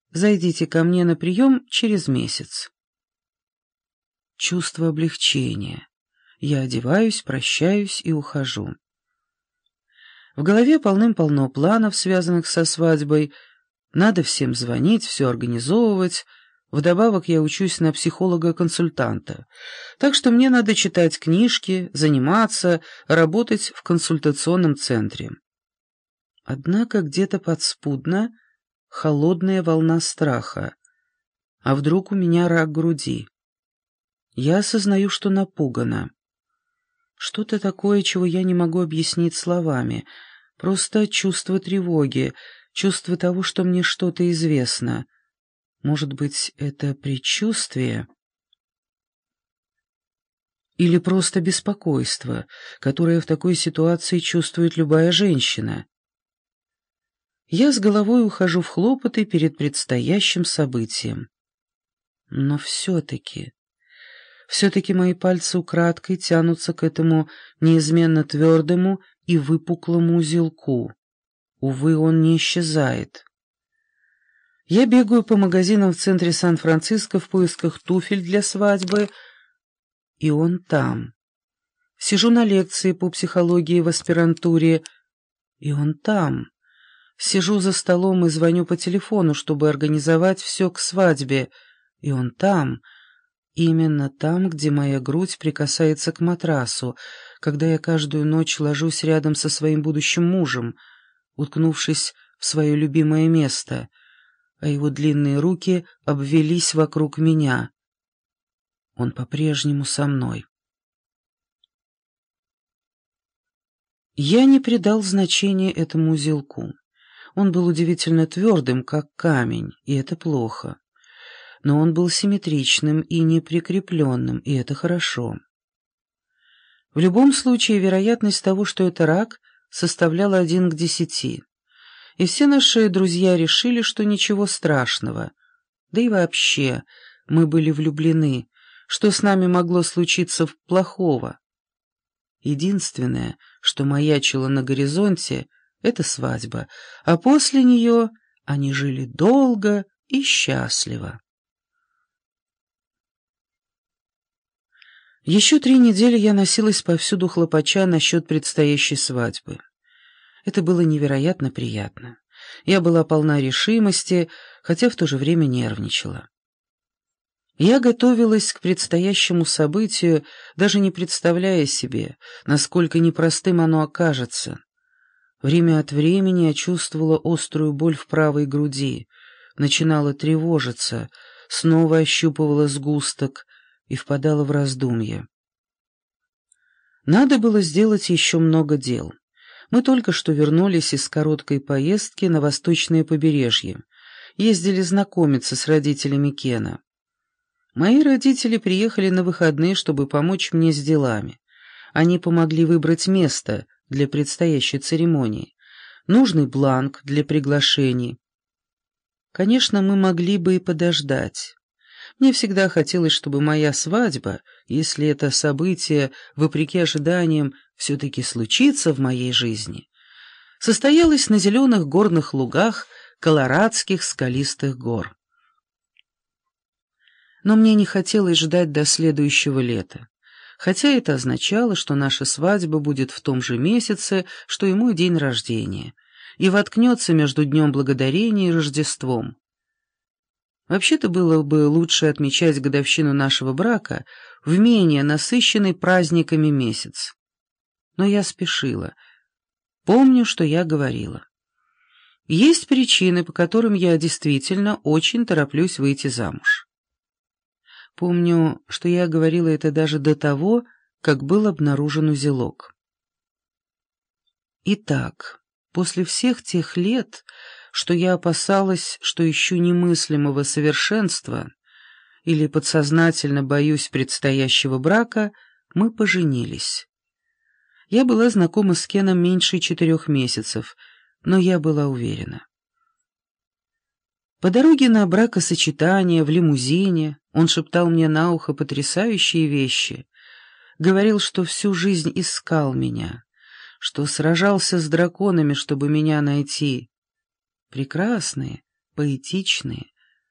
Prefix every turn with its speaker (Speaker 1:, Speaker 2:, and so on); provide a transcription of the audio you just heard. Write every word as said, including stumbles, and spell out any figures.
Speaker 1: Зайдите ко мне на прием через месяц. Чувство облегчения. Я одеваюсь, прощаюсь и ухожу. В голове полным-полно планов, связанных со свадьбой. Надо всем звонить, все организовывать. Вдобавок я учусь на психолога-консультанта. Так что мне надо читать книжки, заниматься, работать в консультационном центре. Однако где-то подспудно холодная волна страха. А вдруг у меня рак груди? Я осознаю, что напугана. Что-то такое, чего я не могу объяснить словами. Просто чувство тревоги, чувство того, что мне что-то известно. Может быть, это предчувствие? Или просто беспокойство, которое в такой ситуации чувствует любая женщина? Я с головой ухожу в хлопоты перед предстоящим событием. Но все-таки... Все-таки мои пальцы украдкой тянутся к этому неизменно твердому и выпуклому узелку. Увы, он не исчезает. Я бегаю по магазинам в центре Сан-Франциско в поисках туфель для свадьбы, и он там. Сижу на лекции по психологии в аспирантуре, и он там. Сижу за столом и звоню по телефону, чтобы организовать все к свадьбе, и он там. Именно там, где моя грудь прикасается к матрасу, когда я каждую ночь ложусь рядом со своим будущим мужем, уткнувшись в свое любимое место, а его длинные руки обвелись вокруг меня. Он по-прежнему со мной. Я не придал значения этому узелку. Он был удивительно твердым, как камень, и это плохо. Но он был симметричным и неприкрепленным, и это хорошо. В любом случае, вероятность того, что это рак, составляла один к десяти. И все наши друзья решили, что ничего страшного. Да и вообще, мы были влюблены. Что с нами могло случиться плохого? Единственное, что маячило на горизонте, — это свадьба, а после нее они жили долго и счастливо. Еще три недели я носилась повсюду, хлопоча насчет предстоящей свадьбы. Это было невероятно приятно. Я была полна решимости, хотя в то же время нервничала. Я готовилась к предстоящему событию, даже не представляя себе, насколько непростым оно окажется. Время от времени я чувствовала острую боль в правой груди, начинала тревожиться, снова ощупывала сгусток и впадала в раздумья. Надо было сделать еще много дел. Мы только что вернулись из короткой поездки на восточное побережье. Ездили знакомиться с родителями Кена. Мои родители приехали на выходные, чтобы помочь мне с делами. Они помогли выбрать место для предстоящей церемонии, нужный бланк для приглашений. Конечно, мы могли бы и подождать. Мне всегда хотелось, чтобы моя свадьба, если это событие, вопреки ожиданиям, все-таки случится в моей жизни, состоялась на зеленых горных лугах колорадских скалистых гор. Но мне не хотелось ждать до следующего лета, хотя это означало, что наша свадьба будет в том же месяце, что и мой день рождения, и воткнется между Днем Благодарения и Рождеством. Вообще-то было бы лучше отмечать годовщину нашего брака в менее насыщенный праздниками месяц. Но я спешила. Помню, что я говорила. Есть причины, по которым я действительно очень тороплюсь выйти замуж. Помню, что я говорила это даже до того, как был обнаружен узелок. Итак, после всех тех лет, что я опасалась, что ищу немыслимого совершенства или подсознательно боюсь предстоящего брака, мы поженились. Я была знакома с Кеном меньше четырех месяцев, но я была уверена. По дороге на бракосочетание в лимузине он шептал мне на ухо потрясающие вещи, говорил, что всю жизнь искал меня, что сражался с драконами, чтобы меня найти. Прекрасные, поэтичные,